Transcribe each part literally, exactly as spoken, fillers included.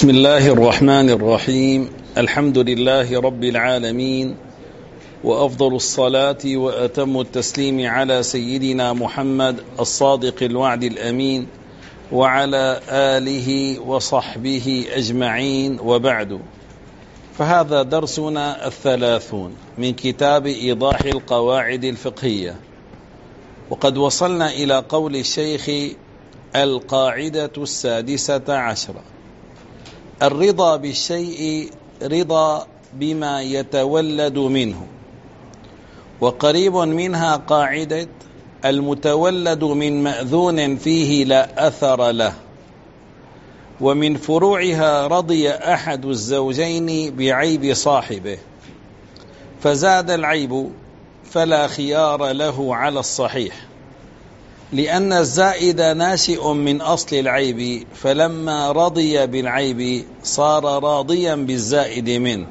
بسم الله الرحمن الرحيم. الحمد لله رب العالمين، وأفضل الصلاة وأتم التسليم على سيدنا محمد الصادق الوعد الأمين وعلى آله وصحبه أجمعين، وبعد، فهذا درسنا الثلاثون من كتاب إيضاح القواعد الفقهية، وقد وصلنا إلى قول الشيخ: القاعدة السادسة عشرة: الرضا بالشيء رضا بما يتولد منه. وقريب منها قاعدة: المتولد من مأذون فيه لا أثر له. ومن فروعها: رضي أحد الزوجين بعيب صاحبه فزاد العيب فلا خيار له على الصحيح، لأن الزائد ناشئ من أصل العيب، فلما رضي بالعيب صار راضيا بالزائد منه.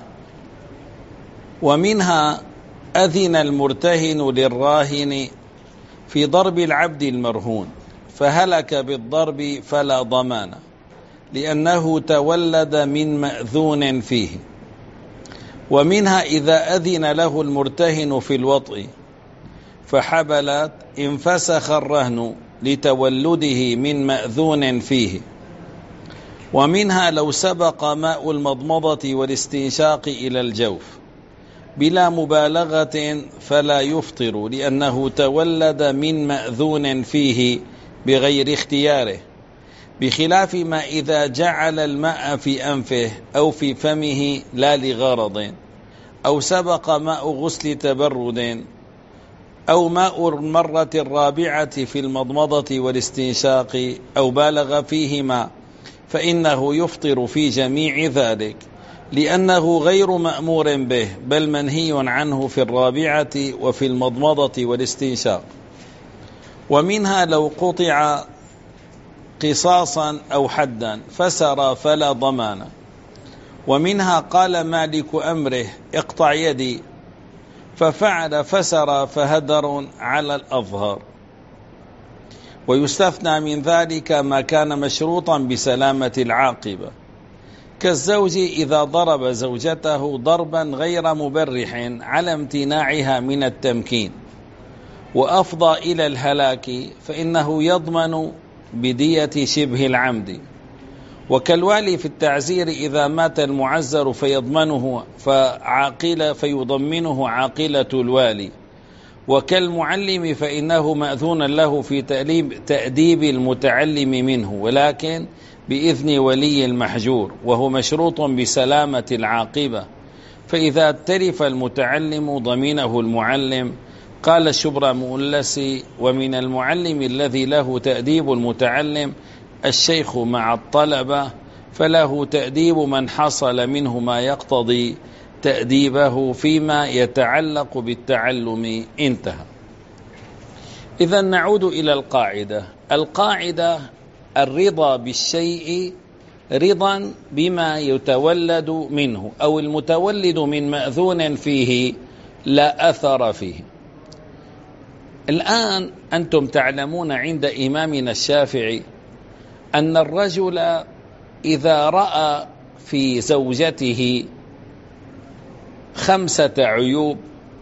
ومنها: أذن المرتهن للراهن في ضرب العبد المرهون فهلك بالضرب فلا ضمان، لأنه تولد من مأذون فيه. ومنها: إذا أذن له المرتهن في الوطء فحبلت انفسخ الرهن لتولده من مأذون فيه. ومنها: لو سبق ماء المضمضة والاستنشاق إلى الجوف بلا مبالغة فلا يفطر، لأنه تولد من مأذون فيه بغير اختياره، بخلاف ما إذا جعل الماء في أنفه أو في فمه لا لغرض، أو سبق ماء غسل تبرد، أو ماء المرة الرابعة في المضمضة والاستنشاق، أو بالغ فيهما، فإنه يفطر في جميع ذلك، لأنه غير مأمور به، بل منهي عنه في الرابعة وفي المضمضة والاستنشاق. ومنها: لو قطع قصاصا أو حدا فسرى فلا ضمان. ومنها: قال مالك أمره: اقطع يدي، ففعل فسرى فهدر على الأظهر. ويستثنى من ذلك ما كان مشروطا بسلامة العاقبة، كالزوج إذا ضرب زوجته ضربا غير مبرح على امتناعها من التمكين وأفضى إلى الهلاك، فإنه يضمن بدية شبه العمد. وكالوالي في التعزير إذا مات المعزر فيضمنه فعاقل فيضمنه عاقلة الوالي. وكالمعلم فإنه مأذون له في تأديب المتعلم منه، ولكن بإذن ولي المحجور، وهو مشروط بسلامة العاقبة، فإذا تلف المتعلم ضمينه المعلم. قال الشبر مؤلسي: ومن المعلم الذي له تأديب المتعلم الشيخ مع الطلبة، فله تأديب من حصل منه ما يقتضي تأديبه فيما يتعلق بالتعلم. انتهى. إذا نعود إلى القاعدة. القاعدة: الرضا بالشيء رضا بما يتولد منه، أو المتولد من مأذون فيه لا أثر فيه. الآن أنتم تعلمون عند إمامنا الشافعي أن الرجل إذا رأى في زوجته خمسة عيوب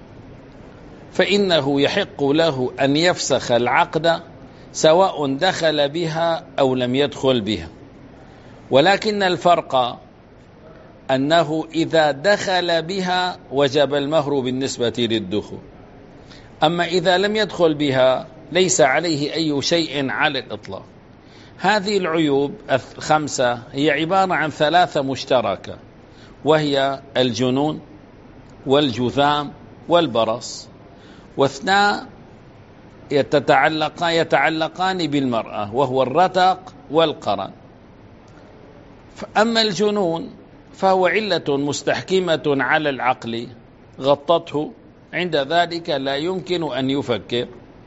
فإنه يحق له أن يفسخ العقد، سواء دخل بها أو لم يدخل بها. ولكن الفرق أنه إذا دخل بها وجب المهر بالنسبة للدخول، أما إذا لم يدخل بها ليس عليه أي شيء على الإطلاق. هذه العيوب الخمسة هي عبارة عن ثلاثة مشتركة، وهي الجنون والجذام والبرص، واثنان يتعلقان يتعلقان بالمرأة، وهو الرتق والقرن. أما الجنون فهو علة مستحكمة على العقل غطته، عند ذلك لا يمكن أن يفكر،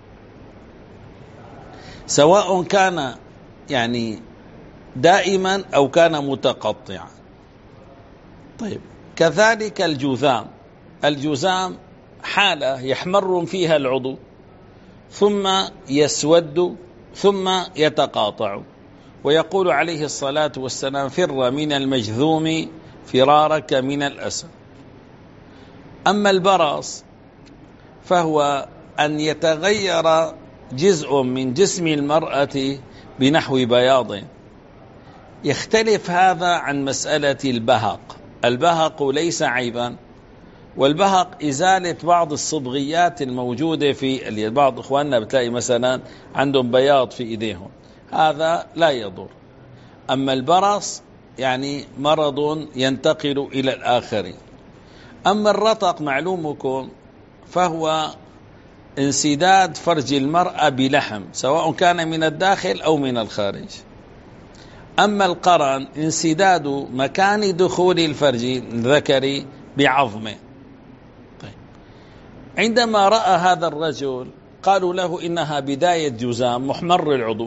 سواء كان يعني دائما أو كان متقطعا. طيب، كذلك الجذام. الجذام حالة يحمر فيها العضو ثم يسود ثم يتقاطع، ويقول عليه الصلاة والسلام: فر من المجذوم فرارك من الأسد. أما البرص فهو أن يتغير جزء من جسم المرأة بنحو بياض. يختلف هذا عن مسألة البهق. البهق ليس عيبا، والبهق إزالة بعض الصبغيات الموجودة في بعض إخواننا، بتلاقي مثلا عندهم بياض في إيديهم، هذا لا يضر. أما البرص يعني مرض ينتقل إلى الآخرين. أما الرطق معلومكم فهو انسداد فرج المرأة بلحم، سواء كان من الداخل أو من الخارج. أما القرن انسداد مكان دخول الفرج الذكري بعظمه. طيب. عندما رأى هذا الرجل قالوا له: إنها بداية جزام محمر العضو،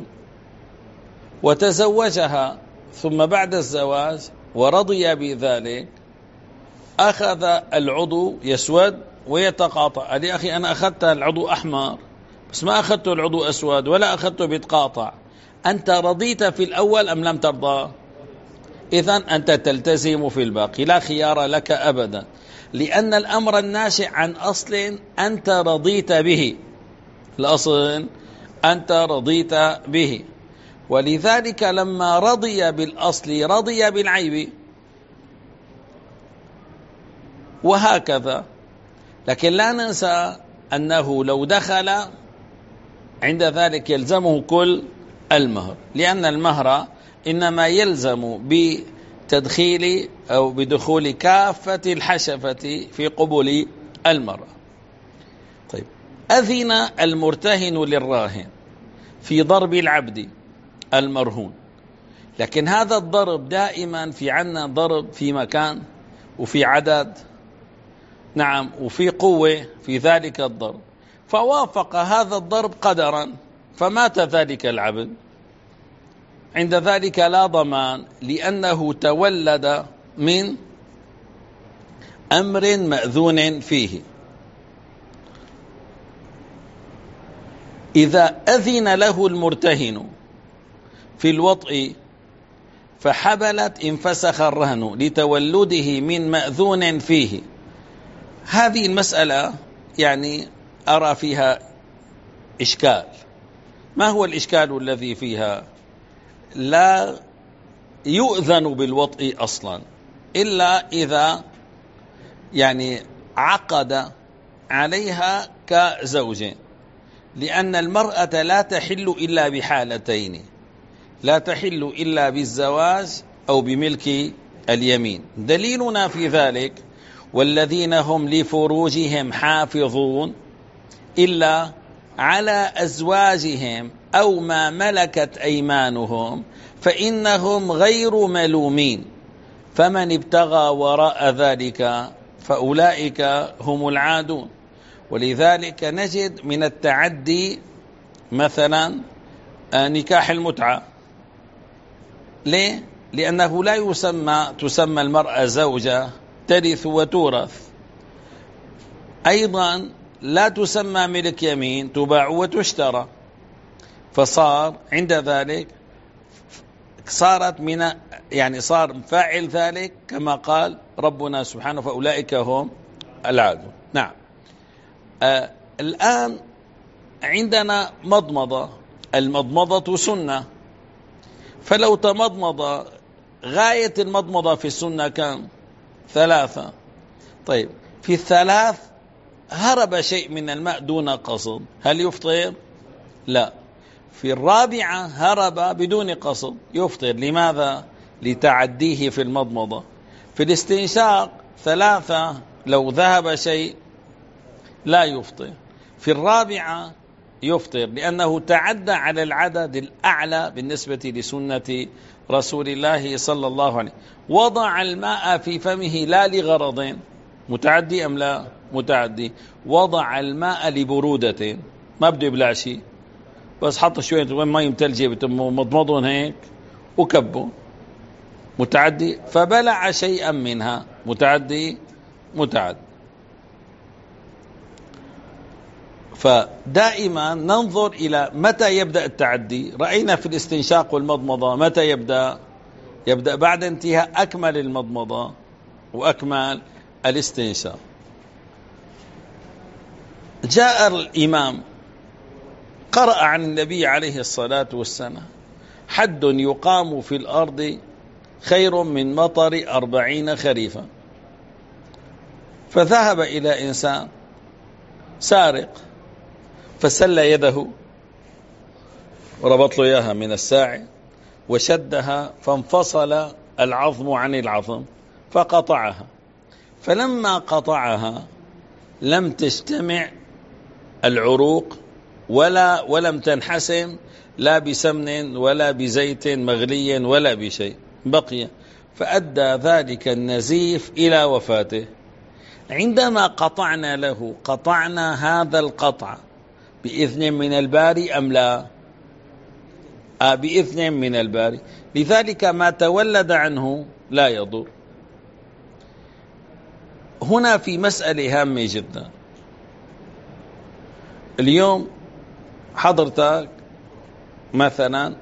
وتزوجها، ثم بعد الزواج ورضي بذلك أخذ العضو يسود ويتقاطع. قال: يا أخي أنا أخذت العضو أحمر بس ما أخذت العضو أسود ولا أخذته بيتقاطع، أنت رضيت في الأول أم لم ترضى؟ إذن أنت تلتزم في الباقي، لا خيار لك أبدا، لأن الأمر الناشئ عن أصل أنت رضيت به، الأصل أنت رضيت به، ولذلك لما رضي بالأصل رضي بالعيب، وهكذا. لكن لا ننسى أنه لو دخل عند ذلك يلزمه كل المهر، لأن المهر إنما يلزم بتدخيل أو بدخول كافة الحشفة في قبول المرأة. طيب، أذن المرتهن للراهن في ضرب العبد المرهون، لكن هذا الضرب دائما في عنا ضرب في مكان وفي عدد، نعم، وفي قوة في ذلك الضرب، فوافق هذا الضرب قدرا فمات ذلك العبد، عند ذلك لا ضمان، لأنه تولد من أمر مأذون فيه. إذا أذن له المرتهن في الوطء فحبلت انفسخ الرهن لتولده من مأذون فيه. هذه المسألة يعني أرى فيها إشكال. ما هو الإشكال الذي فيها؟ لا يؤذن بالوطء أصلا إلا إذا يعني عقد عليها كزوج، لأن المرأة لا تحل إلا بحالتين: لا تحل إلا بالزواج أو بملك اليمين. دليلنا في ذلك: والذين هم لفروجهم حافظون إلا على أزواجهم أو ما ملكت أيمانهم فإنهم غير ملومين، فمن ابتغى وراء ذلك فأولئك هم العادون. ولذلك نجد من التعدي مثلا نكاح المتعة. ليه؟ لأنه لا يسمى تسمى المرأة زوجة ترث وتورث، أيضا لا تسمى ملك يمين تباع وتشترى، فصار عند ذلك صارت من يعني صار فاعل ذلك كما قال ربنا سبحانه: فأولئك هم العادون. نعم. آه الآن عندنا مضمضة، المضمضة سنة، فلو تمضمض غاية المضمضة في السنة كم؟ ثلاثة. طيب، في الثلاث هرب شيء من الماء دون قصد، هل يفطر؟ لا. في الرابعة هرب بدون قصد، يفطر. لماذا؟ لتعديه في المضمضة. في الاستنشاق ثلاثة لو ذهب شيء لا يفطر. في الرابعة يفطر لأنه تعدى على العدد الأعلى بالنسبة لسنة رسول الله صلى الله عليه وسلم. وضع الماء في فمه لا لغرض، متعدي أم لا؟ متعدي. وضع الماء لبرودة، ما بده يبلع شيء، بس حط شوية ماء متلجة مضمضون هيك وكبه، متعدي. فبلع شيئا منها، متعدي متعدي. فدائما ننظر إلى متى يبدأ التعدي. رأينا في الاستنشاق والمضمضة متى يبدأ؟ يبدأ بعد انتهاء أكمل المضمضة وأكمل الاستنشاق. جاء الإمام قرأ عن النبي عليه الصلاة والسلام: حد يقام في الأرض خير من مطر أربعين خريفا. فذهب إلى إنسان سارق فسل يده وربط له إياها من الساعد وشدها فانفصل العظم عن العظم فقطعها. فلما قطعها لم تجتمع العروق ولا ولم تنحسم لا بسمن ولا بزيت مغلي ولا بشيء، بقي، فأدى ذلك النزيف إلى وفاته. عندما قطعنا له قطعنا هذا القطع بإذن من الباري أم لا؟ آه بإذن من الباري، لذلك ما تولد عنه لا يضر. هنا في مسألة هامة جدا. اليوم حضرتك مثلا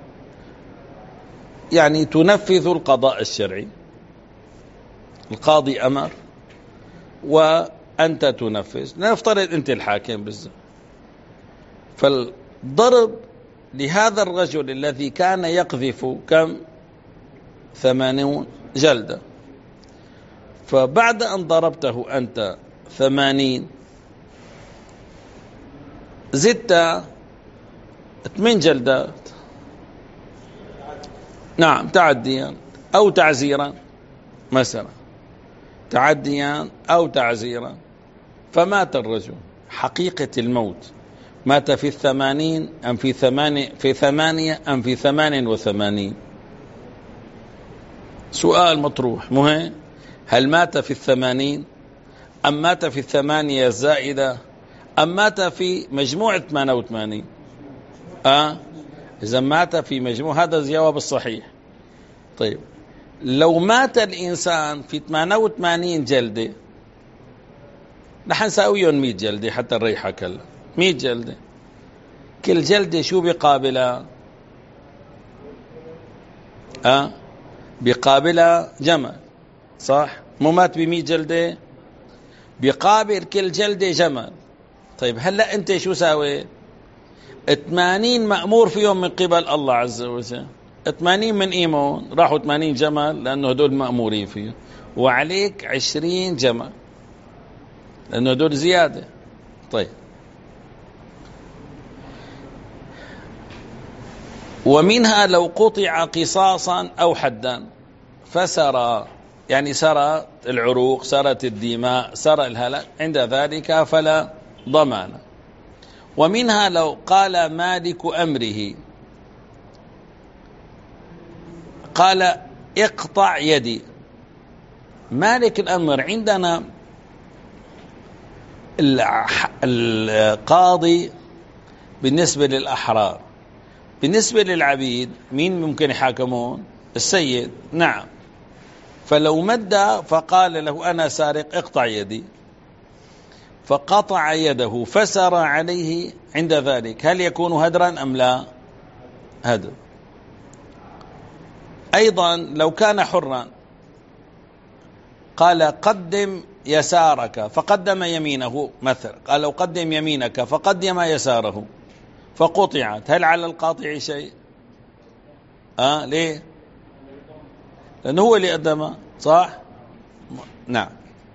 يعني تنفذ القضاء الشرعي، القاضي أمر وأنت تنفذ، نفترض أنت الحاكم بالذات، فالضرب لهذا الرجل الذي كان يقذف كم؟ ثمانون جلدة، فبعد أن ضربته أنت ثمانين زدت ثمان جلدات، نعم، تعديا أو تعزيرا مثلا، تعديا أو تعزيرا، فمات الرجل. حقيقة الموت مات في الثمانين أم في ثمانية في ثمانية أم في ثمان وثمانين؟ سؤال مطروح مهم. هل مات في الثمانين أم مات في الثمانية الزائدة أم مات في مجموعة ثمانية وثمانين؟ أه؟ إذا مات في مجموع، هذا الجواب الصحيح. طيب لو مات الإنسان في ثمانية وثمانين جلدة، نحن نساويهم مئة جلدة حتى نريحها كلها، مئة جلدة، كل جلدة شو بقابلها؟ أه؟ بقابلها جمل، صح؟ مو مات بمئة جلدة، بقابل كل جلدة جمل. طيب هلأ أنت شو ساوي؟ ثمانين مأمور فيهم من قبل الله عز وجل، ثمانين من إيمون راحوا ثمانين جمل لأنه هدول مأمورين فيه، وعليك عشرين جمل لأنه هدول زيادة. طيب ومنها لو قطع قصاصا أو حدا فسرى، يعني سرى العروق، سرت الدماء، سرى الهلاك، عند ذلك فلا ضمان. ومنها لو قال مالك أمره، قال اقطع يدي. مالك الأمر عندنا القاضي بالنسبة للأحرار، بالنسبة للعبيد مين ممكن يحاكمون؟ السيد، نعم. فلو مد فقال له أنا سارق اقطع يدي، فقطع يده فسر عليه، عند ذلك هل يكون هدرا أم لا؟ هدر. أيضا لو كان حرا قال قدم يسارك فقدم يمينه مثلا، قال لو قدم يمينك فقدم يساره فقطعت، هل على القاطع شيء؟ آه ليه؟ لأنه هو اللي قدمه، صح؟ نعم.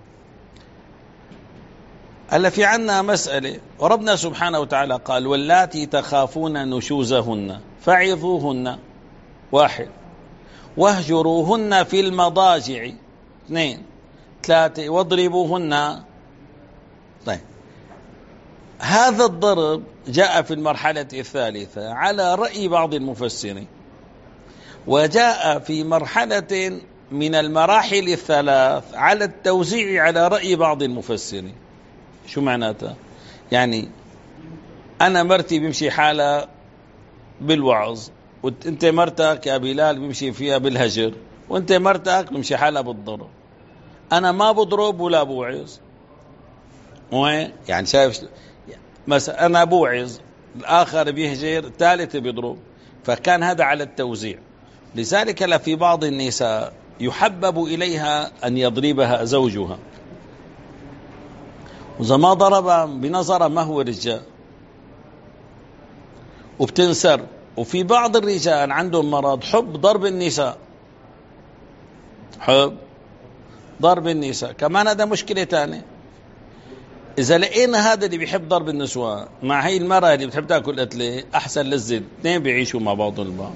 هلا في عنا مسألة، وربنا سبحانه وتعالى قال واللاتي تخافون نشوزهن فعظوهن، واحد، واهجروهن في المضاجع، اثنين، ثلاثة، واضربوهن. طيب هذا الضرب جاء في المرحلة الثالثة على رأي بعض المفسرين، وجاء في مرحلة من المراحل الثلاث على التوزيع على رأي بعض المفسرين. شو معناتها؟ يعني أنا مرتي بمشي حالة بالوعظ، وانت مرتك يا بلال بمشي فيها بالهجر، وانت مرتك بمشي حالة بالضرب، أنا ما بضرب ولا بوعظ، يعني شايف مثلا أنا بوعظ، الآخر بيهجر، الثالث بيضرب، فكان هذا على التوزيع. لذلك لا في بعض النساء يحبب إليها أن يضربها زوجها، وإذا ما ضرب بنظرة ما هو رجال وبتنسر. وفي بعض الرجال عندهم مرض حب ضرب النساء، حب ضرب النساء كمان، هذا مشكلة تانية. إذا لقينا هذا اللي بيحب ضرب النسوان مع هي المرأة اللي بتحب تاكل قتلة، أحسن للزد، اثنين بيعيشوا مع بعضهم البعض.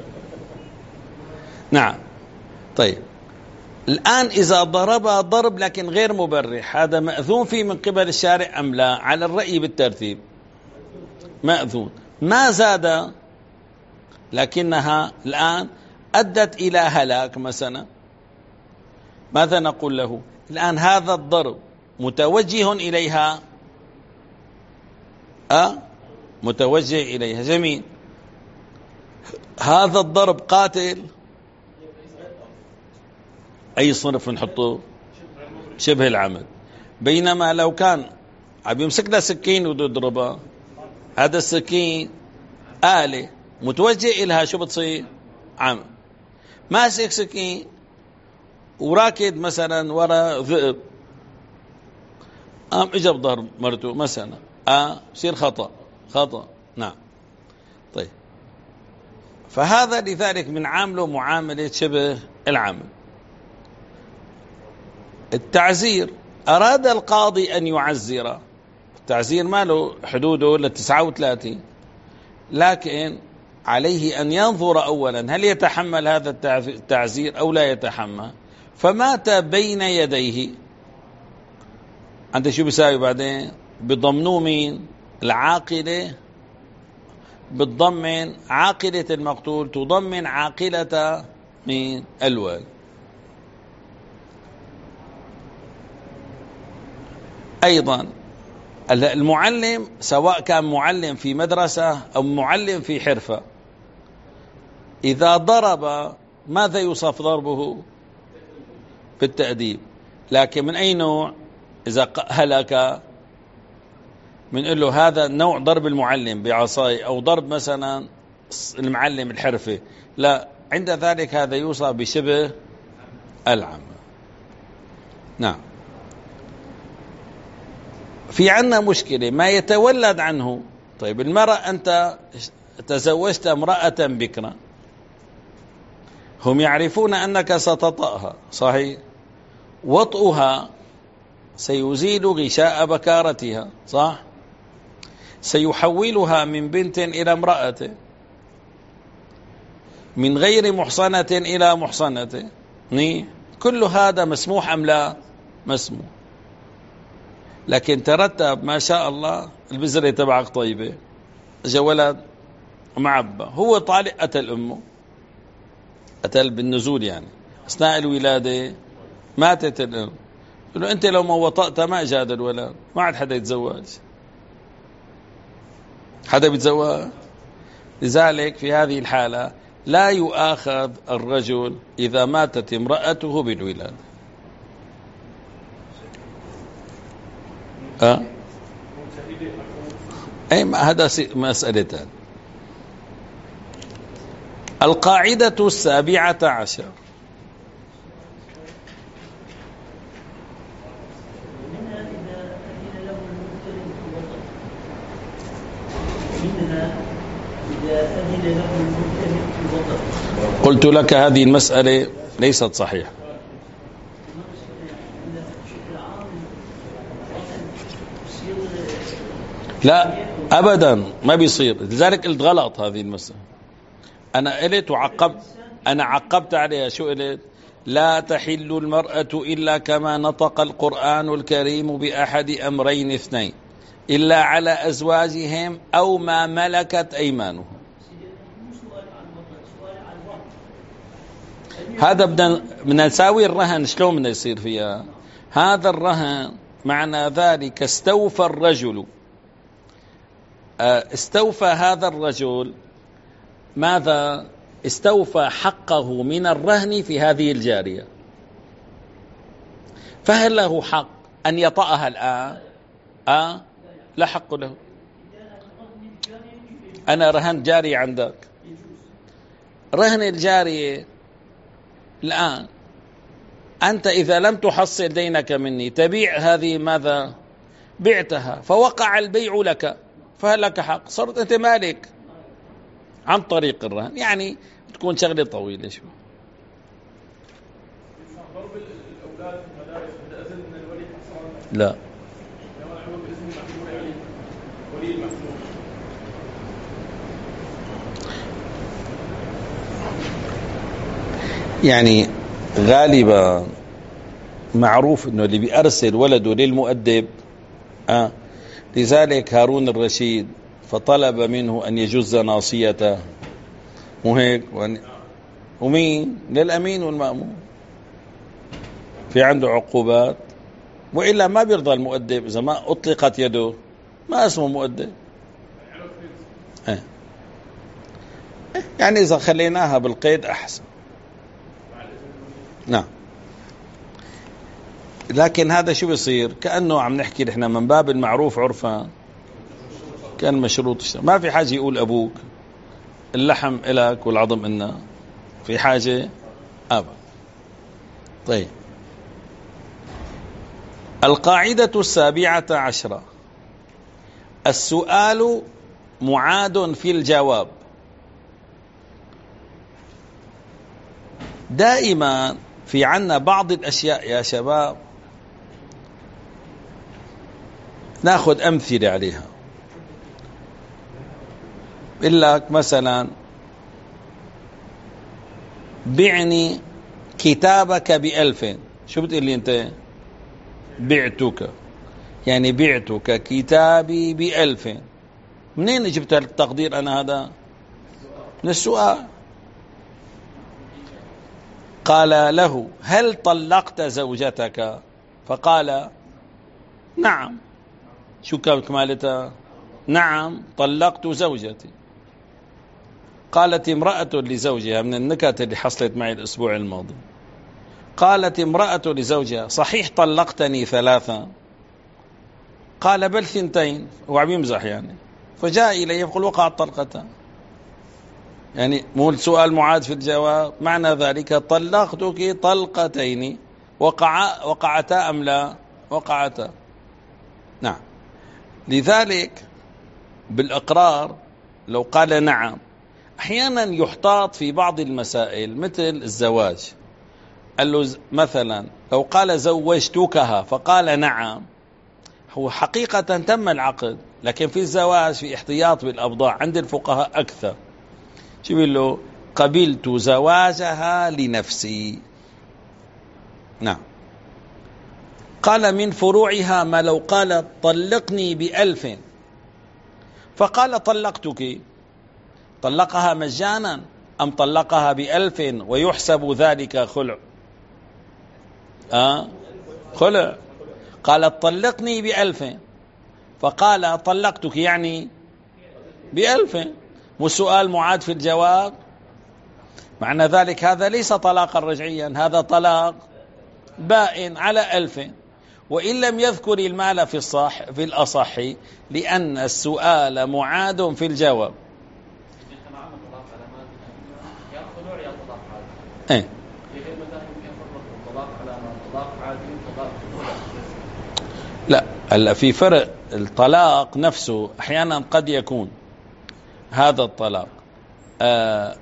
نعم. طيب الآن إذا ضربها ضرب لكن غير مبرح، هذا مأذون فيه من قبل الشارع أم لا؟ على الرأي بالترتيب مأذون. ما زاد لكنها الآن أدت إلى هلاك مثلا، ماذا نقول له؟ الآن هذا الضرب متوجه إليها، أه؟ متوجه إليها، جميل. هذا الضرب قاتل، أي صنف نحطه؟ شبه العمد. بينما لو كان عم يمسك له سكين ويضربها، هذا السكين آلة متوجه إلها، شو بتصير؟ عمد. ماسك سكين وراكد مثلا ورا ذئب، قام اجى بضرب مرته مثلا، اه يصير خطأ، خطأ. نعم. طيب فهذا لذلك من عامله معاملة شبه العمد. التعزير، أراد القاضي أن يعزر، التعزير ما له حدوده إلا تسعة وثلاثين، لكن عليه أن ينظر أولا هل يتحمل هذا التعزير أو لا يتحمل. فمات بين يديه، أنت شو بيساوي بعدين؟ بضمنوا مين؟ العاقلة، بتضمن عاقلة المقتول، تضمن عاقلة من الوالي. أيضا المعلم، سواء كان معلم في مدرسة أو معلم في حرفة، إذا ضرب ماذا يوصف ضربه؟ بالتأديب. لكن من أي نوع؟ إذا هلك بنقول له هذا نوع ضرب المعلم بعصاي، أو ضرب مثلا المعلم الحرفة، لا، عند ذلك هذا يوصف بشبه العمد. نعم. في عنا مشكلة ما يتولد عنه. طيب المرأة، أنت تزوجت امرأة بكرا، هم يعرفون أنك ستطأها، صحيح؟ وطئها سيزيل غشاء بكارتها، صح؟ سيحولها من بنت إلى امرأة، من غير محصنة إلى محصنة. كل هذا مسموح أم لا؟ مسموح. لكن ترتب ما شاء الله، البذرة تبعك طيبة، جا ولد معبى، هو طالع قتل أمه، قتل بالنزول يعني، أثناء الولادة ماتت الأم. له أنت لو ما وطأت ما إجا هذا الولد، ما عاد حدا يتزوج، حدا بيتزوج. لذلك في هذه الحالة لا يؤاخذ الرجل إذا ماتت امرأته بالولادة. أه؟ أي هذا مسألة. القاعدة السابعة عشر، قلت لك هذه المسألة ليست صحيحة. لا أبدا ما بيصير، لذلك قلت غلط هذه المسألة. أنا قلت وعقبت، أنا عقبت عليها. شو قلت؟ لا تحل المرأة إلا كما نطق القرآن الكريم بأحد أمرين اثنين، إلا على أزواجهم أو ما ملكت أيمانهم. هذا بدنا بدنا نساوي الرهن. شلون بدنا يصير فيها هذا الرهن؟ معنى ذلك استوفى الرجل، استوفى هذا الرجل ماذا؟ استوفى حقه من الرهن في هذه الجارية. فهل له حق أن يطأها الآن؟ آه لا حق له. أنا رهنت جارية عندك، رهن الجارية الآن أنت إذا لم تحصل دينك مني تبيع هذه، ماذا بعتها فوقع البيع لك فهل لك حق، صرت أنت مالك عن طريق الرهن. يعني تكون شغلة طويلة شوي. لا يعني غالبا معروف انه اللي بيأرسل ولده للمؤدب آه. لذلك هارون الرشيد فطلب منه ان يجز ناصيته، مو هيك؟ ومين للأمين والمأمون في عنده عقوبات، وإلا ما بيرضى المؤدب إذا ما أطلقت يده، ما اسمه مؤدب. آه. يعني إذا خليناها بالقيد أحسن. نعم. لكن هذا شو بيصير؟ كأنه عم نحكي نحن من باب المعروف عرفا كان مشروط. ما في حاجة يقول أبوك اللحم إلك والعظم إلنا، في حاجة أبا. طيب، القاعدة السابعة عشرة: السؤال معاد في الجواب. دائما في عنا بعض الأشياء يا شباب ناخذ أمثلة عليها. بقول لك مثلا بعني كتابك بألف، شو بتقول لي أنت؟ بعتك، يعني بعتك كتابي بألف. منين جبت التقدير أنا هذا؟ من السؤال. قال له: هل طلقت زوجتك؟ فقال: نعم. شو كمالتها؟ نعم طلقت زوجتي. قالت امرأة لزوجها، من النكت اللي حصلت معي الأسبوع الماضي، قالت امرأة لزوجها: صحيح طلقتني ثلاثة؟ قال: بل ثنتين. هو عم يمزح يعني. فجاء إليه يقول: وقعت طلقتان. يعني مو السؤال معاد في الجواب، معنى ذلك طلقتك طلقتين، وقع وقعتا أم لا؟ وقعتا. نعم. لذلك بالإقرار لو قال نعم، أحيانا يحتاط في بعض المسائل مثل الزواج. قال له مثلا لو قال زوجتكها فقال نعم، هو حقيقة تم العقد، لكن في الزواج في احتياط بالأبضاع عند الفقهاء أكثر. شو بيقول له؟ قبلت زواجها لنفسي. نعم. قال من فروعها ما لو قال طلقني بألف فقال طلقتك، طلقها مجانا أم طلقها بألف ويحسب ذلك خلع؟ آه خلع. قال طلقني بألف فقال طلقتك يعني بألف، والسؤال معاد في الجواب، معنى ذلك هذا ليس طلاقا رجعيا، هذا طلاق بائن على ألف، وإن لم يذكر المال في الصح في الأصح، لأن السؤال معاد في الجواب. إيه؟ لا، هلا في فرق. الطلاق نفسه أحيانا قد يكون هذا الطلاق آه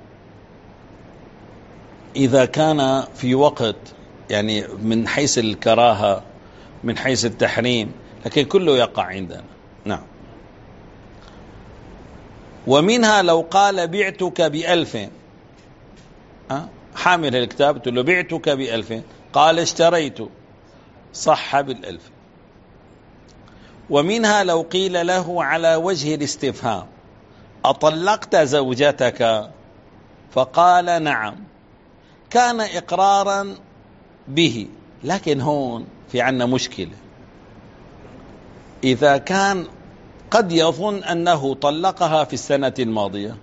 إذا كان في وقت يعني من حيث الكراهة، من حيث التحريم، لكن كله يقع عندنا. نعم. ومنها لو قال بعتك بألف، أه؟ حامل الكتاب تقول له بعتك بألف، قال اشتريت، صح بالألف. ومنها لو قيل له على وجه الاستفهام: أطلقت زوجتك؟ فقال نعم، كان إقرارا به. لكن هون في عنا مشكلة، إذا كان قد يظن أنه طلقها في السنة الماضية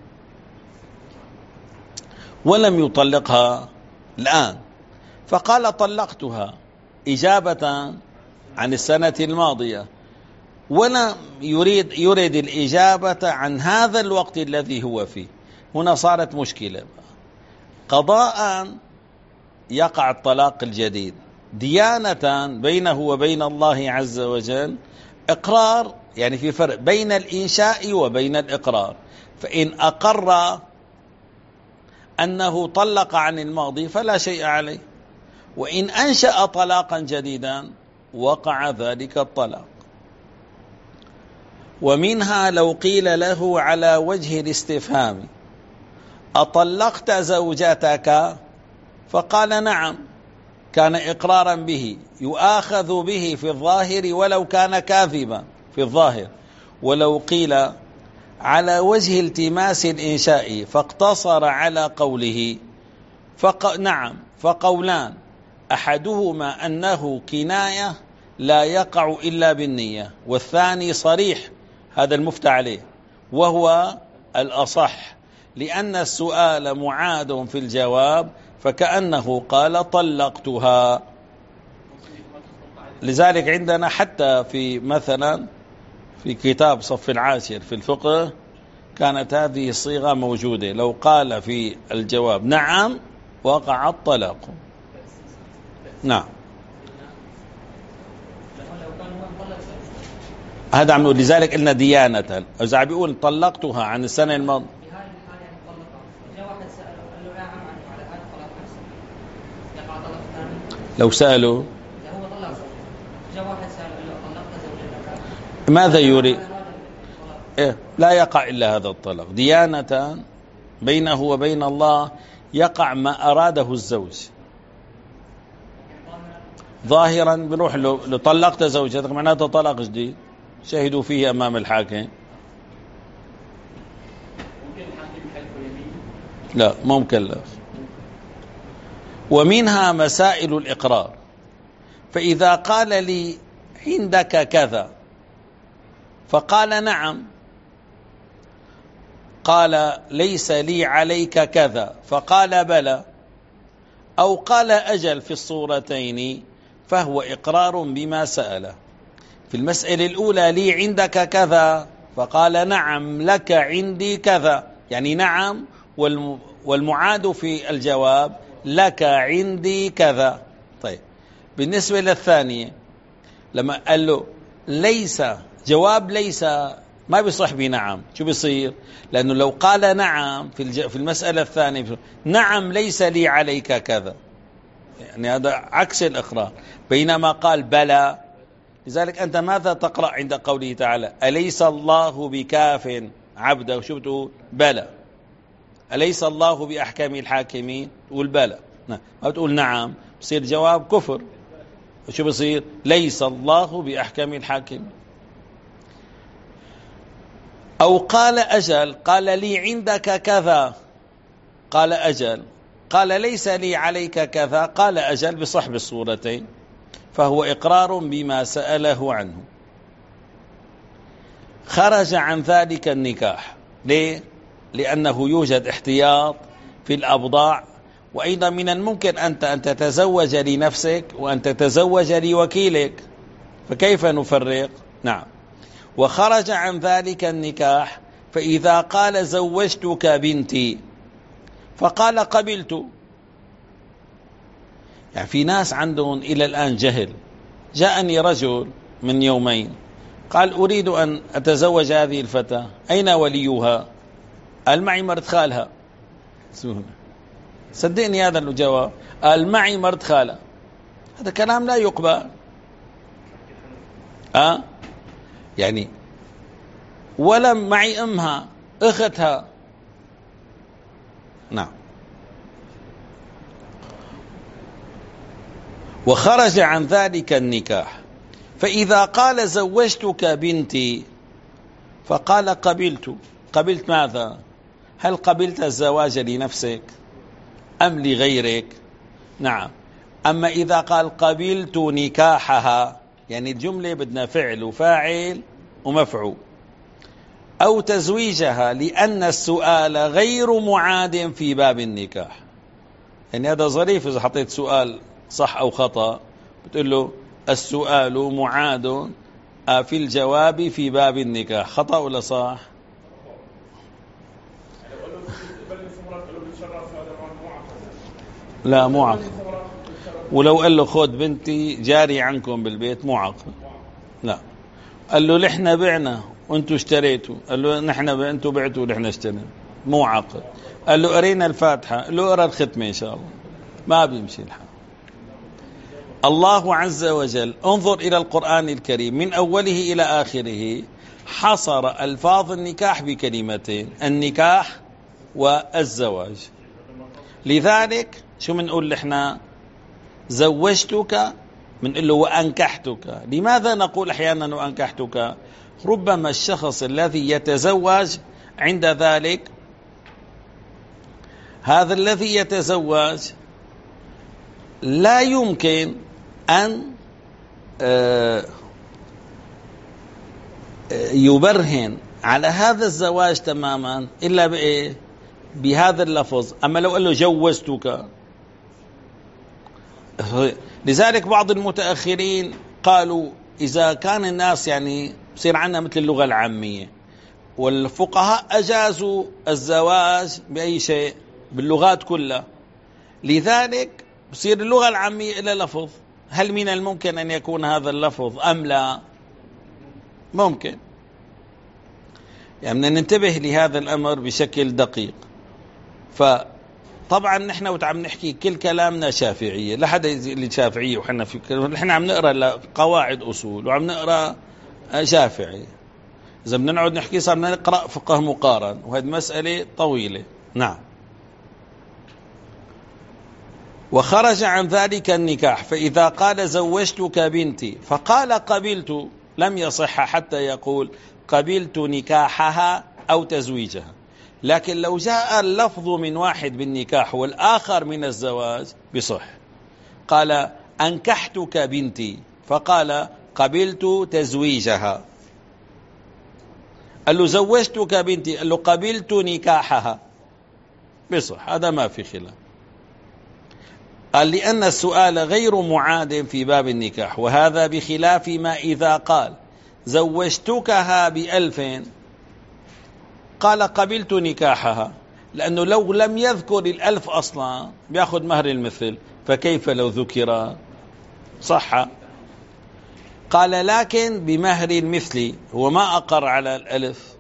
ولم يطلقها الآن، فقال طلقتها إجابة عن السنة الماضية، ولا يريد يريد الإجابة عن هذا الوقت الذي هو فيه. هنا صارت مشكلة. قضاء يقع الطلاق الجديد، ديانة بينه وبين الله عز وجل إقرار، يعني في فرق بين الإنشاء وبين الإقرار. فإن أقر أنه طلق عن الماضي فلا شيء عليه، وإن أنشأ طلاقا جديدا وقع ذلك الطلاق. ومنها لو قيل له على وجه الاستفهام: أطلقت زوجتك؟ فقال نعم، كان إقرارا به يؤاخذ به في الظاهر ولو كان كاذبا في الظاهر. ولو قيل على وجه التماس الإنشاء فاقتصر على قوله فق... نعم، فقولان: أحدهما أنه كناية لا يقع إلا بالنية، والثاني صريح، هذا المفتى عليه، وهو الأصح، لأن السؤال معاد في الجواب، فكأنه قال طلقتها. لذلك عندنا حتى في مثلا في كتاب صف العاشر في الفقه كانت هذه الصيغة موجودة، لو قال في الجواب نعم وقع الطلاق. نعم، هذا عم نقول. لذلك قلنا ديانة. إذا بيقول طلقتها عن السنة الماضية، لو سألوا ماذا يريد؟ إيه؟ لا يقع إلا هذا الطلاق ديانة بينه وبين الله، يقع ما أراده الزوج. ظاهرا بنروح له لطلقت زوجتك، معناته طلاق جديد، شهدوا فيه أمام الحاكم. لا، مو مكلف. ومنها مسائل الإقرار. فإذا قال لي عندك كذا فقال نعم، قال ليس لي عليك كذا فقال بلى، أو قال أجل، في الصورتين فهو إقرار بما سأله. في المسألة الأولى لي عندك كذا فقال نعم لك عندي كذا، يعني نعم، والمعاد في الجواب لك عندي كذا. طيب، بالنسبة للثانية لما قال له ليس، جواب ليس ما بيصح بنعم، شو بيصير؟ لأنه لو قال نعم في في المسألة الثانية نعم ليس لي عليك كذا، يعني هذا عكس الإقرار، بينما قال بلى. لذلك أنت ماذا تقرأ عند قوله تعالى أليس الله بكاف عبده؟ شو بتقول؟ بلى. أليس الله بأحكم الحاكمين؟ تقول بلى. ما بتقول نعم، بصير جواب كفر. شو بصير؟ ليس الله بأحكم الحاكمين. أو قال أجل، قال لي عندك كذا، قال أجل، قال ليس لي عليك كذا، قال أجل، بصحب الصورتين، فهو إقرار بما سأله عنه. خرج عن ذلك النكاح. ليه؟ لأنه يوجد احتياط في الأبضاع، وأيضا من الممكن أنت أن تتزوج لنفسك وأن تتزوج لوكيلك، فكيف نفرق؟ نعم. وخرج عن ذلك النكاح. فإذا قال زوجتك بنتي فقال قبلت، يعني في ناس عندهم إلى الآن جهل. جاءني رجل من يومين قال أريد أن أتزوج هذه الفتاة، أين وليها؟ قال معي مرت خالها. صدقني هذا الجواب، قال معي مرت خالها. هذا كلام لا يقبل. أه؟ يعني ولم معي أمها، أختها. نعم. وخرج عن ذلك النكاح. فإذا قال زوجتك بنتي فقال قبلت، قبلت ماذا؟ هل قبلت الزواج لنفسك أم لغيرك؟ نعم. أما إذا قال قبلت نكاحها، يعني الجملة بدنا فعل وفاعل ومفعول، أو تزويجها، لأن السؤال غير معاد في باب النكاح. يعني هذا ظريف إذا حطيت سؤال صح أو خطأ، بتقول له السؤال معاد في الجواب في باب النكاح. خطأ ولا صح؟ لا مو عقد. ولو قال له خذ بنتي جاري عنكم بالبيت مو عقد. لا. قال له نحن بعنا وانتوا اشتريتوا، قال له نحن انتوا بعتوا ونحن اشترينا، مو عقد. قال له قرينا الفاتحة، قال له اقرا الختمة ان شاء الله. ما بيمشي الحال. الله عز وجل انظر إلى القرآن الكريم من أوله إلى آخره حصر ألفاظ النكاح بكلمتين: النكاح والزواج. لذلك شو منقول لحنا؟ زوجتك، منقول له وأنكحتك. لماذا نقول أحيانا وأنكحتك؟ ربما الشخص الذي يتزوج عند ذلك، هذا الذي يتزوج لا يمكن أن يبرهن على هذا الزواج تماما إلا بإيه؟ بهذا اللفظ. أما لو قال له جوزتك، لذلك بعض المتأخرين قالوا إذا كان الناس يعني بصير عندنا مثل اللغة العامية، والفقهاء أجازوا الزواج بأي شيء باللغات كلها، لذلك بصير اللغة العامية إلى لفظ. هل من الممكن أن يكون هذا اللفظ أم لا؟ ممكن. يعني ننتبه لهذا الأمر بشكل دقيق. فطبعا نحن وتعم نحكي كل كلامنا شافعية، لا حدا اللي شافعية وحنا في نحن عم نقرأ قواعد أصول وعم نقرأ شافعي. إذا بدنا نقعد نحكي صار نقرأ فقه مقارن، وهذه مسألة طويلة. نعم. وخرج عن ذلك النكاح، فإذا قال زوجتك بنتي فقال قبلت لم يصح حتى يقول قبلت نكاحها أو تزويجها. لكن لو جاء اللفظ من واحد بالنكاح والآخر من الزواج بصح. قال أنكحتك بنتي فقال قبلت تزويجها، قال له زوجتك بنتي قال له قبلت نكاحها بصح، هذا ما في خلاف. قال لأن السؤال غير معاد في باب النكاح، وهذا بخلاف ما إذا قال زوجتكها بألف قال قبلت نكاحها، لأنه لو لم يذكر الألف أصلا بيأخذ مهر المثل، فكيف لو ذكر؟ صح. قال لكن بمهر المثل، هو ما أقر على الألف.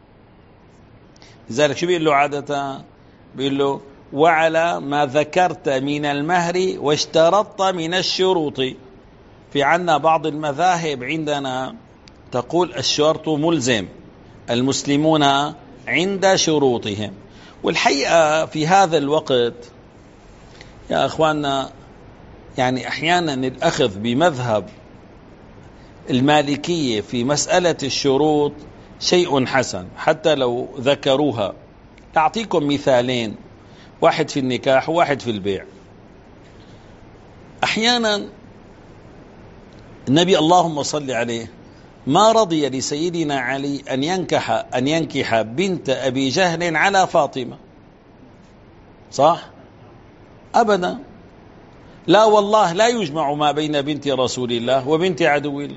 لذلك شو بيقول له عادة؟ بيقول له وعلى ما ذكرت من المهر واشترطت من الشروط. في عنا بعض المذاهب عندنا تقول الشرط ملزم، المسلمون عند شروطهم. والحقيقة في هذا الوقت يا أخواننا يعني أحيانا الأخذ بمذهب المالكية في مسألة الشروط شيء حسن حتى لو ذكروها. أعطيكم مثالين، واحد في النكاح وواحد في البيع. أحيانا النبي اللهم صل عليه ما رضي لسيدنا علي أن ينكح أن ينكح بنت أبي جهل على فاطمة، صح؟ أبدا. لا والله لا يجمع ما بين بنت رسول الله وبنت عدو الله.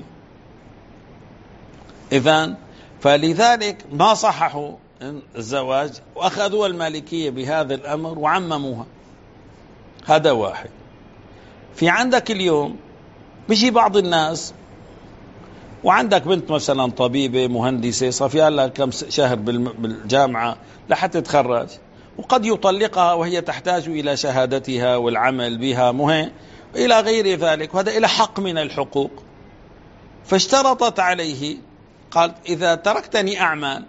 إذن فلذلك ما صححوا الزواج، وأخذوا المالكية بهذا الأمر وعمموها. هذا واحد. في عندك اليوم بيجي بعض الناس وعندك بنت مثلا طبيبة مهندسة صفيها لها كم شهر بالجامعة لحتى تتخرج، وقد يطلقها وهي تحتاج إلى شهادتها والعمل بها مهم إلى غير ذلك، وهذا إلى حق من الحقوق. فاشترطت عليه، قال إذا تركتني أعمال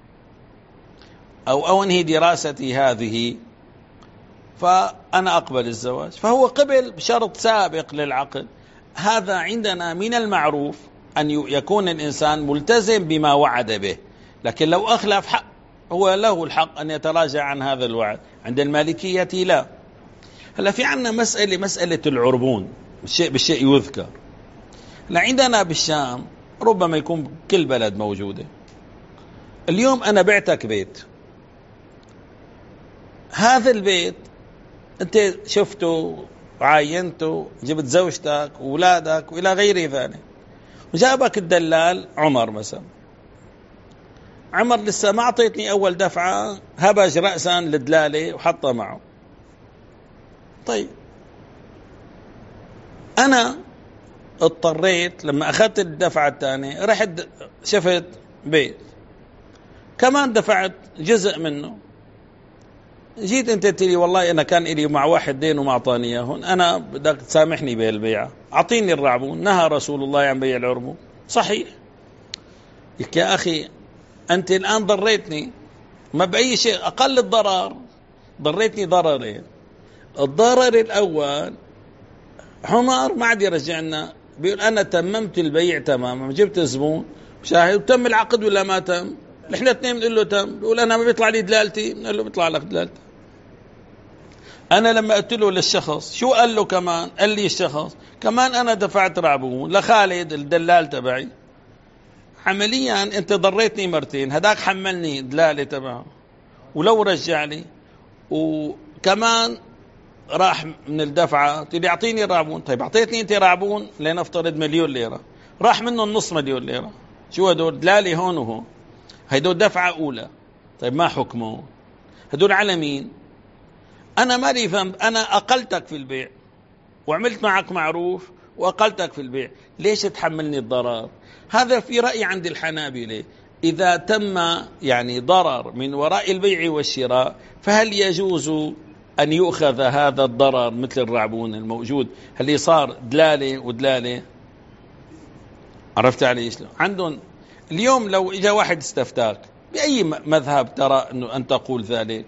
أو أنهي دراستي هذه فأنا أقبل الزواج. فهو قبل بشرط سابق للعقد. هذا عندنا من المعروف أن يكون الإنسان ملتزم بما وعد به، لكن لو أخلف حق هو له الحق أن يتراجع عن هذا الوعد. عند المالكية لا. هلا في عنا مسألة مسألة العربون، بالشيء بالشيء يذكر. هلا عندنا بالشام ربما يكون كل بلد موجودة. اليوم أنا بعتك بيت، هذا البيت أنت شفته وعاينته، جبت زوجتك وأولادك وإلى غير ذلك، وجابك الدلال عمر مثلا، عمر لسه ما أعطيتني أول دفعة، هبج رأسا لدلالة وحطها معه. طيب أنا اضطريت لما أخذت الدفعة الثانية رحت شفت بيت كمان دفعت جزء منه، جيت انت تقولي والله انا كان لي مع واحد دين وما اعطاني اياهن، انا بدك تسامحني بالبيعه، اعطيني الرعبون، نهى رسول الله عن بيع العربون. صحيح يا اخي انت الان ضريتني، ما باي شيء اقل الضرر، ضريتني ضررين. الضرر الاول عمر ما عاد يرجعنا، بيقول انا تممت البيع تماما، جبت زبون شاهد وتم العقد ولا ما تم؟ احنا اثنين بنقول له تم، بيقول انا ما بيطلع لي دلالتي، بنقول له بيطلع لك دلالتي. انا لما قلت له للشخص شو قال له كمان؟ قال لي الشخص كمان انا دفعت رعبون لخالد الدلال تبعي، عمليا انت ضريتني مرتين، هداك حملني دلاله تبعه ولو رجع لي وكمان راح من الدفعه تبي يعطيني رعبون. طيب اعطيتني انت رعبون لنفترض مليون ليره، راح منه النص مليون ليره، شو هدول؟ دلاله هون وهون، هدول دفعه اولى. طيب ما حكمه؟ هدول على مين؟ أنا مالي فهم، أنا أقلتك في البيع وعملت معك معروف وأقلتك في البيع، ليش تحملني الضرر؟ هذا في رأي عند الحنابلة، إذا تم يعني ضرر من وراء البيع والشراء فهل يجوز أن يؤخذ هذا الضرر مثل الرعبون الموجود اللي صار دلالة ودلالة؟ عرفت علي شلون؟ عندهم اليوم لو إجا واحد استفتاك بأي مذهب ترى أنه أن تقول ذلك؟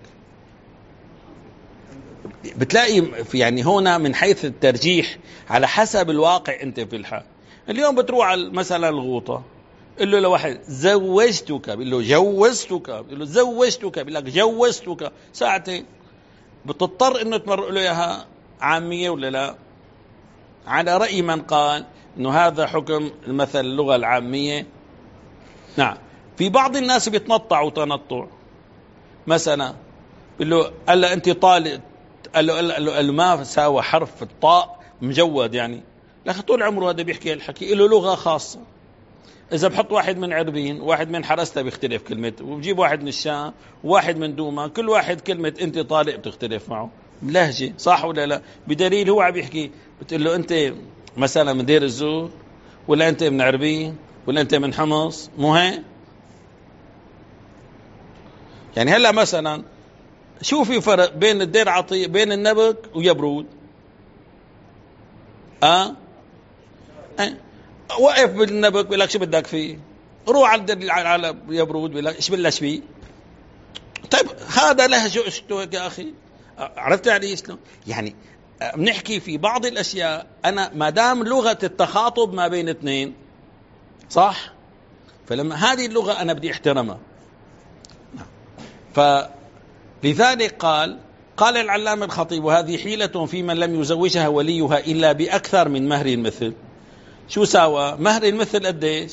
بتلاقي في يعني هنا من حيث الترجيح على حسب الواقع انت في الحال. اليوم بتروح على مثلا الغوطة، قل له لواحد زوجتك، بيقول له جوزتك، بيقول له زوجتك، بيقول لك جوزتك، ساعتين بتضطر انه تمرق له اياها عامية ولا لا؟ على رأي من قال انه هذا حكم مثل اللغة العامية. نعم، في بعض الناس بيتنطعوا تنطع، مثلا بيقول له ألا أنت طالب، قال له, قال له, قال له ما ساوى حرف الطاء مجود، يعني لكن طول عمره هذا بيحكي الحكي له لغة خاصة. إذا بحط واحد من عربين واحد من حرسته بيختلف كلمة، وبجيب واحد من الشام وواحد من دوما، كل واحد كلمة أنت طالق بتختلف معه لهجة، صح ولا لا؟ بدليل هو عم بيحكي بتقول له أنت مثلا من دير الزور، ولا أنت من عربين، ولا أنت من حمص، مو هيك؟ يعني هلا مثلا شو في فرق بين الدير عطية بين النبك ويبرود؟ أه؟ أه؟ وقف بالنبك بيقول لك شو بدك فيه، روح على الدير على يبرود بيقول لك ايش بلش فيه. طيب هذا لهجه اشتو يا اخي، عرفت علي شلون؟ يعني بنحكي في بعض الاشياء انا ما دام لغه التخاطب ما بين اثنين، صح؟ فلما هذه اللغه انا بدي احترمها. ف لذلك قال قال العلامة الخطيب وهذه حيلة في من لم يزوجها وليها إلا بأكثر من مهر المثل. شو ساوى؟ مهر المثل قديش؟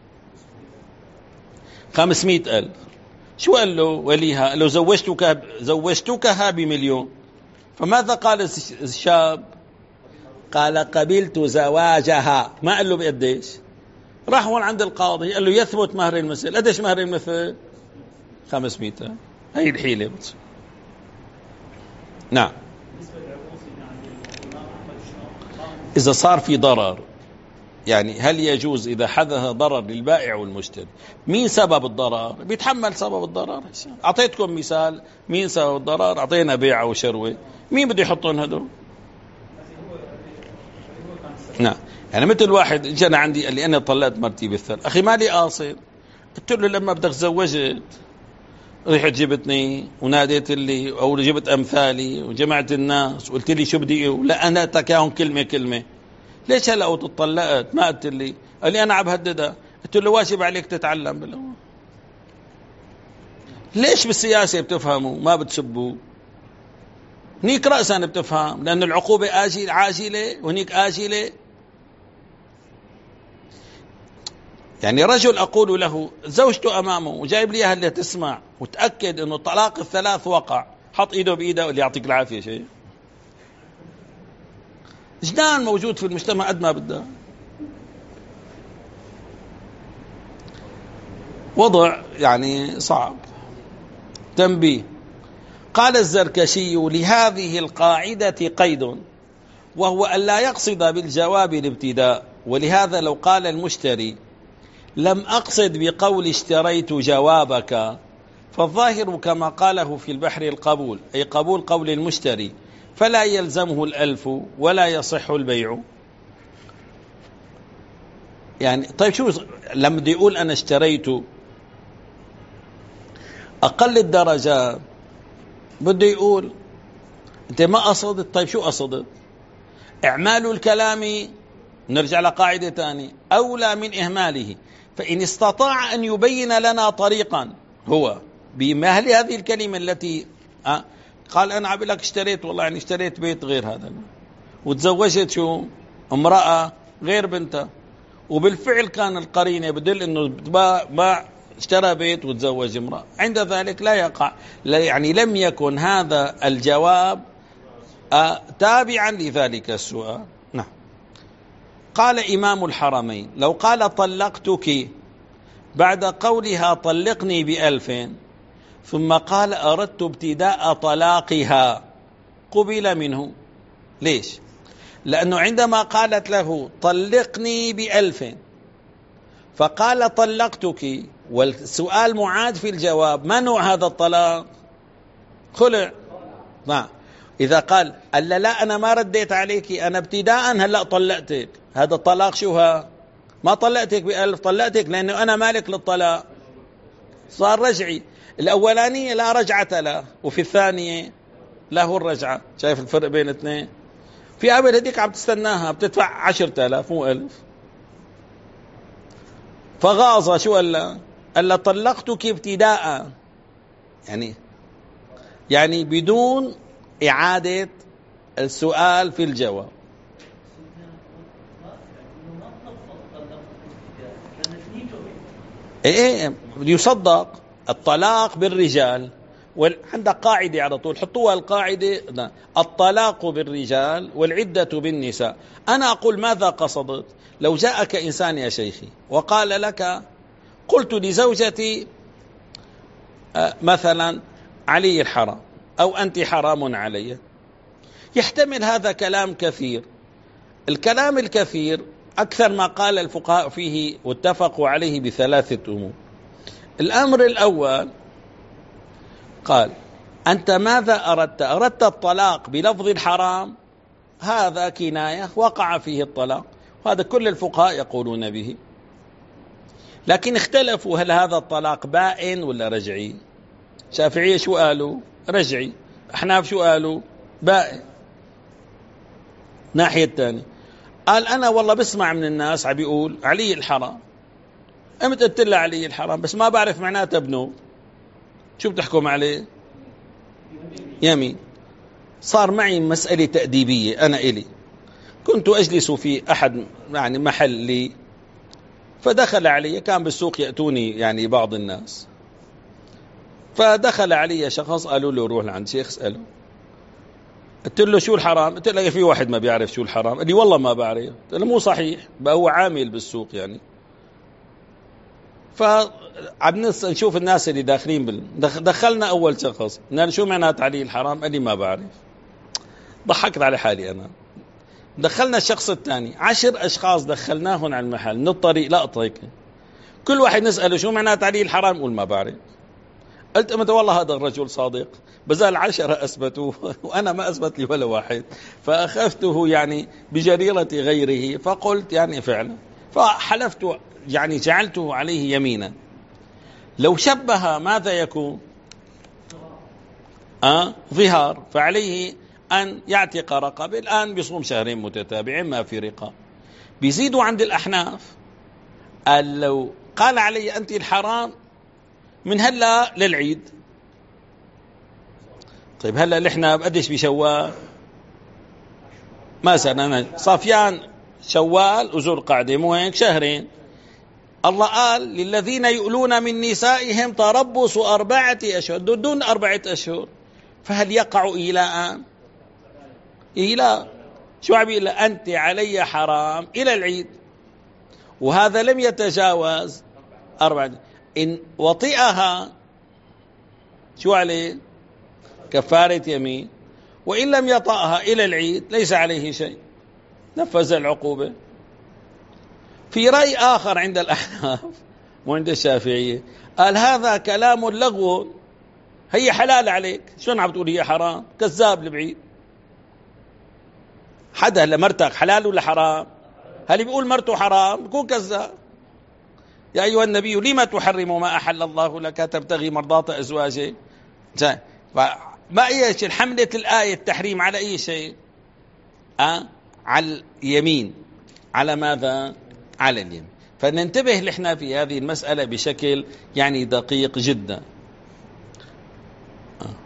خمسمائة ألف. شو قال له وليها؟ قال له زوجتك زوجتكها بمليون. فماذا قال الشاب؟ قال قبلت زواجها، ما قال له بقديش. راح هون عند القاضي قال له يثبت مهر المثل. قديش مهر المثل؟ خمسمائة ألف. هي الحيلة بس. نعم، إذا صار في ضرر، يعني هل يجوز إذا حدث ضرر للبائع والمشتري؟ مين سبب الضرر؟ بيتحمل سبب الضرر. أعطيتكم مثال، مين سبب الضرر؟ أعطينا بيعة وشروة، مين بده يحطون هدول؟ نعم، يعني مثل واحد جانا عندي قال لي أنا طلقت مرتي بالثلث، أخي مالي قاصد. قلت له لما بدك تزوجت رحت جبتني وناديت لي او جبت امثالي وجمعت الناس وقلت لي شو بدي، لا انا اتكاهم كلمه كلمه، ليش هلا وتطلقت ما قلت لي؟ قال لي انا عم بهددها. قلت له واجب عليك تتعلم بالله. ليش بالسياسه بتفهموا ما بتسبوا؟ هنيك راسا بتفهم، لان العقوبه آجل عاجله وهنيك آجله. يعني رجل أقول له زوجته أمامه وجايب لي اللي تسمع وتأكد أنه طلاق الثلاث وقع، حط إيده بإيده واللي يعطيك العافية شيء جنان موجود في المجتمع قد ما بدها. وضع يعني صعب. تنبيه: قال الزركشي: لهذه القاعدة قيد، وهو أن لا يقصد بالجواب الابتداء. ولهذا لو قال المشتري: لم أقصد بقول اشتريت جوابك، فالظاهر كما قاله في البحر القبول، أي قبول قول المشتري، فلا يلزمه الألف ولا يصح البيع. يعني طيب شو لما بدي يقول أنا اشتريت أقل الدرجات، بده يقول أنت ما قصدت. طيب شو قصدت؟ إعمال الكلام، نرجع لقاعدة ثانية، أولى من إهماله. فإن استطاع أن يبين لنا طريقا هو بمهل هذه الكلمة التي أه قال أنا عبد لك اشتريت، والله يعني اشتريت بيت غير هذا، وتزوجت شو امرأة غير بنتها، وبالفعل كان القرينة بدل أنه باع اشترى بيت وتزوج امرأة، عند ذلك لا يقع، لا يعني لم يكن هذا الجواب أه تابعا لذلك السؤال. نعم. قال إمام الحرمين: لو قال طلقتك بعد قولها طلقني بألف ثم قال أردت ابتداء طلاقها، قبل منه. ليش؟ لأنه عندما قالت له طلقني بألف فقال طلقتك، والسؤال معاد في الجواب، ما نوع هذا الطلاق؟ خلع. نعم. إذا قال ألا لا أنا ما رديت عليك، أنا ابتداء هلأ طلقتك، هذا الطلاق شو ها؟ ما طلقتك بألف، طلقتك لأنه أنا مالك للطلاق، صار رجعي. الأولانية لا رجعة له، وفي الثانية له الرجعة. شايف الفرق بين اثنين؟ في قبل هديك عم تستناها بتدفع عشرة آلاف مو ألف. فغاظة شو قال له؟ قال له طلقتك ابتداء، يعني يعني بدون إعادة السؤال في الجواب. ايه يصدق الطلاق بالرجال، وعندك قاعدة على طول حطوها القاعدة: الطلاق بالرجال والعدة بالنساء. أنا أقول ماذا قصدت؟ لو جاءك إنسان يا شيخي وقال لك: قلت لزوجتي مثلا علي الحرام، أو أنت حرام علي، يحتمل هذا كلام كثير. الكلام الكثير أكثر ما قال الفقهاء فيه واتفقوا عليه بثلاثة أمور. الأمر الأول قال: أنت ماذا أردت؟ أردت الطلاق بلفظ الحرام، هذا كناية وقع فيه الطلاق، وهذا كل الفقهاء يقولون به. لكن اختلفوا هل هذا الطلاق بائن ولا رجعي. شافعية شو قالوا؟ رجعي. أحناف شو قالوا؟ بائن. ناحية الثانية قال: أنا والله بسمع من الناس عم بيقول علي الحرام، قمت قلت له علي الحرام بس ما بعرف معناته ابنه، شو بتحكم عليه؟ يمين. صار معي مسألة تأديبية. أنا إلي كنت أجلس في أحد يعني محل لي، فدخل علي، كان بالسوق يأتوني يعني بعض الناس، فدخل علي شخص قالوا له روح لعند شيخ اسأله. قلت له شو الحرام؟ قلت له في واحد ما بيعرف شو الحرام. قال لي والله ما بعرف. قلت له مو صحيح، بقى هو عامل بالسوق يعني. فعم نشوف الناس اللي داخلين بال... دخلنا أول شخص، قلنا شو معنات علي الحرام؟ قال لي ما بعرف. ضحكت على حالي أنا. دخلنا الشخص الثاني، عشر أشخاص دخلناهم على المحل من الطريق لقطة، كل واحد نسأله شو معنات علي الحرام يقول ما بعرف. قلت أمتى والله هذا الرجل صادق، بزال عشرة أثبتوه وأنا ما أثبت لي ولا واحد، فأخذته يعني بجريرة غيره، فقلت يعني فعلا، فحلفت يعني جعلته عليه يمينا. لو شبه ماذا يكون؟ أه؟ ظهار، فعليه أن يعتق رقبة. الآن بيصوم شهرين متتابعين ما في رقاب. بيزيدوا عند الأحناف، قال لو قال علي أنت الحرام من هلا للعيد. طيب هلا نحن قديش بشوال؟ مثلا صفيان شوال وذو القعدة، مو هيك؟ شهرين. الله قال للذين يؤلون من نسائهم تربص أربعة أشهر، دون أربعة أشهر. فهل يقع إيلاء؟ إيلاء. شو عم يقول؟ أنت علي حرام إلى العيد، وهذا لم يتجاوز أربعة. إن وطئها شو عليه؟ كفارة يمين. وإن لم يطأها إلى العيد ليس عليه شيء، نفذ العقوبة. في رأي آخر عند الأحناف وعند الشافعية قال هذا كلام لغو، هي حلال عليك، شلون عم تقول هي حرام؟ كذاب البعيد. حدا لمرتك حلال ولا حرام؟ هل بيقول مرته حرام بيكون كذاب. يا أيها النبي لما تحرم ما أحل الله لك تبتغي مرضات أزواجه؟ ما إيش حملة الآية التحريم على أي شيء؟ أه؟ على اليمين. على ماذا؟ على اليمين. فننتبه نحن في هذه المسألة بشكل يعني دقيق جدا. أه.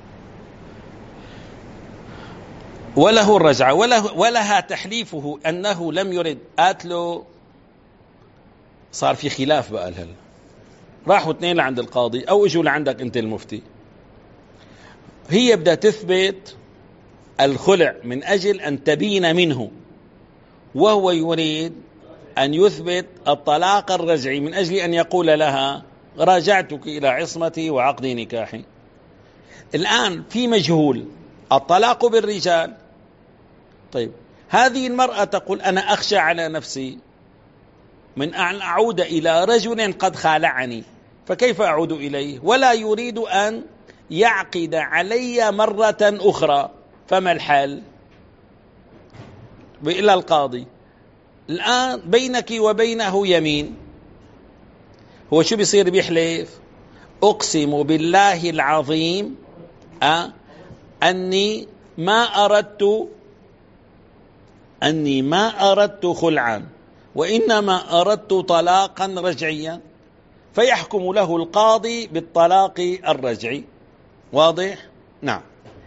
وله الرجعة وله ولها تحليفه أنه لم يرد. قاتله صار في خلاف بقى هلا، راحوا اثنين لعند القاضي أو اجوا لعندك أنت المفتي، هي بدها تثبت الخلع من أجل أن تبين منه، وهو يريد أن يثبت الطلاق الرجعي من أجل أن يقول لها راجعتك إلى عصمتي وعقد نكاحي. الآن في مجهول، الطلاق بالرجال. طيب هذه المرأة تقول أنا أخشى على نفسي من أن أعود إلى رجل قد خالعني، فكيف أعود إليه؟ ولا يريد أن يعقد علي مرة أخرى، فما الحل؟ إلى القاضي. الآن بينك وبينه يمين، هو شو بيصير؟ بيحلف أقسم بالله العظيم أه أني ما أردت أني ما أردت خلعا وإنما أردت طلاقا رجعيا، فيحكم له القاضي بالطلاق الرجعي. واضح؟ نعم.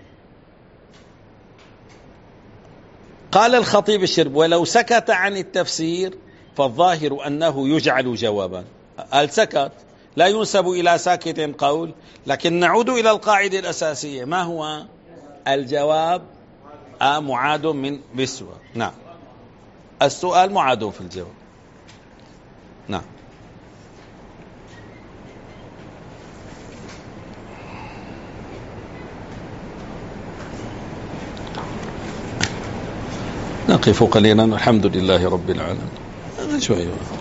قال الخطيب الشرب ولو سكت عن التفسير فالظاهر أنه يجعل جوابا. قال سكت، لا ينسب إلى ساكت قول، لكن نعود إلى القاعدة الأساسية، ما هو الجواب؟ آه معاد من بالسؤال. نعم، السؤال معاد في الجواب. نعم. نقف قليلا. الحمد لله رب العالمين. شوية